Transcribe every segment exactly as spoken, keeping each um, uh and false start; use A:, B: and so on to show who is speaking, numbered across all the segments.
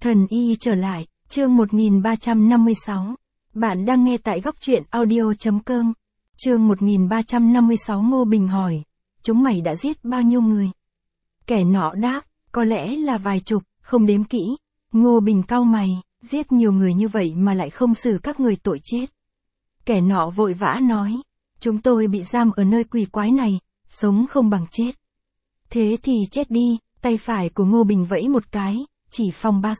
A: Thần y trở lại, chương một nghìn ba trăm năm mươi sáu. Bạn đang nghe tại góc truyện audio chấm com. Chương một nghìn ba trăm năm mươi sáu. Ngô Bình hỏi, chúng mày đã giết bao nhiêu người? Kẻ nọ đáp, có lẽ là vài chục, không đếm kỹ. Ngô Bình cau mày, giết nhiều người như vậy mà lại không xử các người tội chết. Kẻ nọ vội vã nói, chúng tôi bị giam ở nơi quỷ quái này, sống không bằng chết. Thế thì chết đi, tay phải của Ngô Bình vẫy một cái, chỉ phong bas.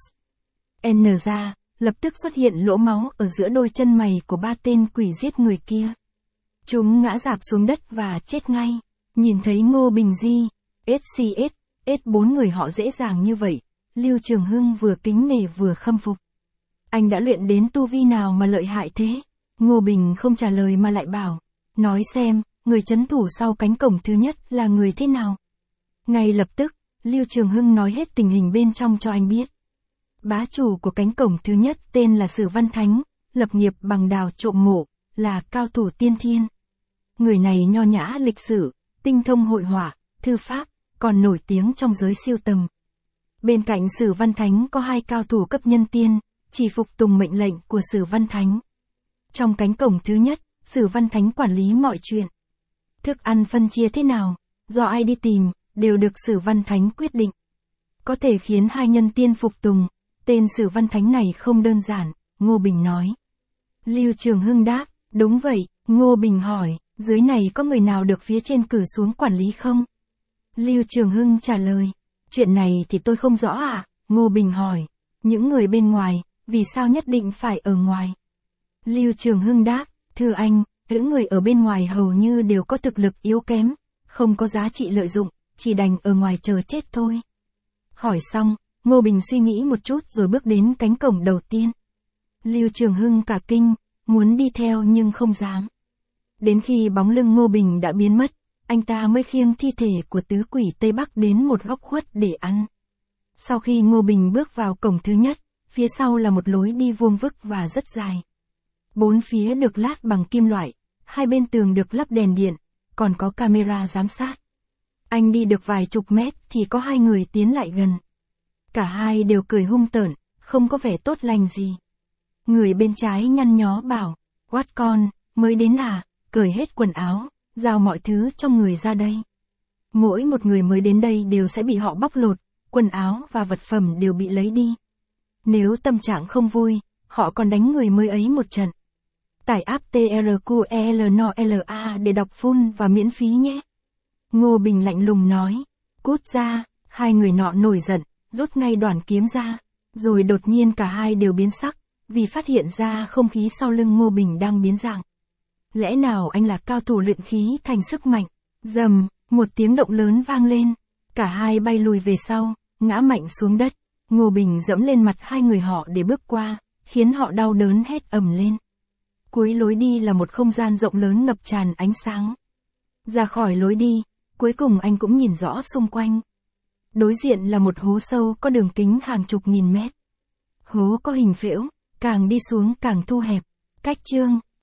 A: N ra, lập tức xuất hiện lỗ máu ở giữa đôi chân mày của ba tên quỷ giết người kia. Chúng ngã rạp xuống đất và chết ngay. Nhìn thấy Ngô Bình di, ét xê ét, ét bốn người họ dễ dàng như vậy, Lưu Trường Hưng vừa kính nể vừa khâm phục. Anh đã luyện đến tu vi nào mà lợi hại thế? Ngô Bình không trả lời mà lại bảo, nói xem, người trấn thủ sau cánh cổng thứ nhất là người thế nào? Ngay lập tức, Lưu Trường Hưng nói hết tình hình bên trong cho anh biết. Bá chủ của cánh cổng thứ nhất tên là Sử Văn Thánh, lập nghiệp bằng đào trộm mộ, là cao thủ tiên thiên. Người này nho nhã lịch sử, tinh thông hội họa, thư pháp, còn nổi tiếng trong giới siêu tầm. Bên cạnh Sử Văn Thánh có hai cao thủ cấp nhân tiên, chỉ phục tùng mệnh lệnh của Sử Văn Thánh. Trong cánh cổng thứ nhất, Sử Văn Thánh quản lý mọi chuyện. Thức ăn phân chia thế nào, do ai đi tìm, đều được Sử Văn Thánh quyết định. Có thể khiến hai nhân tiên phục tùng, tên Sử Văn Thánh này không đơn giản, Ngô Bình nói. Lưu Trường Hưng đáp, đúng vậy. Ngô Bình hỏi, dưới này có người nào được phía trên cử xuống quản lý không? Lưu Trường Hưng trả lời, chuyện này thì tôi không rõ ạ. À? Ngô Bình hỏi, những người bên ngoài, vì sao nhất định phải ở ngoài? Lưu Trường Hưng đáp, thưa anh, những người ở bên ngoài hầu như đều có thực lực yếu kém, không có giá trị lợi dụng, chỉ đành ở ngoài chờ chết thôi. Hỏi xong, Ngô Bình suy nghĩ một chút rồi bước đến cánh cổng đầu tiên. Lưu Trường Hưng cả kinh, muốn đi theo nhưng không dám. Đến khi bóng lưng Ngô Bình đã biến mất, anh ta mới khiêng thi thể của tứ quỷ Tây Bắc đến một góc khuất để ăn. Sau khi Ngô Bình bước vào cổng thứ nhất, phía sau là một lối đi vuông vức và rất dài. Bốn phía được lát bằng kim loại, hai bên tường được lắp đèn điện, còn có camera giám sát. Anh đi được vài chục mét thì có hai người tiến lại gần. Cả hai đều cười hung tợn, không có vẻ tốt lành gì. Người bên trái nhăn nhó bảo, quát con, mới đến à, cởi hết quần áo, giao mọi thứ trong người ra đây. Mỗi một người mới đến đây đều sẽ bị họ bóc lột, quần áo và vật phẩm đều bị lấy đi. Nếu tâm trạng không vui, họ còn đánh người mới ấy một trận. Tải app tê rờ quy e lờ en o lờ a để đọc full và miễn phí nhé. Ngô Bình lạnh lùng nói, cút ra. Hai người nọ nổi giận, rút ngay đoản kiếm ra, rồi đột nhiên cả hai đều biến sắc, vì phát hiện ra không khí sau lưng Ngô Bình đang biến dạng. Lẽ nào anh là cao thủ luyện khí thành sức mạnh? Rầm, một tiếng động lớn vang lên, cả hai bay lùi về sau, ngã mạnh xuống đất. Ngô Bình dẫm lên mặt hai người họ để bước qua, khiến họ đau đớn hét ầm lên. Cuối lối đi là một không gian rộng lớn ngập tràn ánh sáng. Ra khỏi lối đi, cuối cùng anh cũng nhìn rõ xung quanh. Đối diện là một hố sâu có đường kính hàng chục nghìn mét. Hố có hình phễu, càng đi xuống càng thu hẹp. Cách chương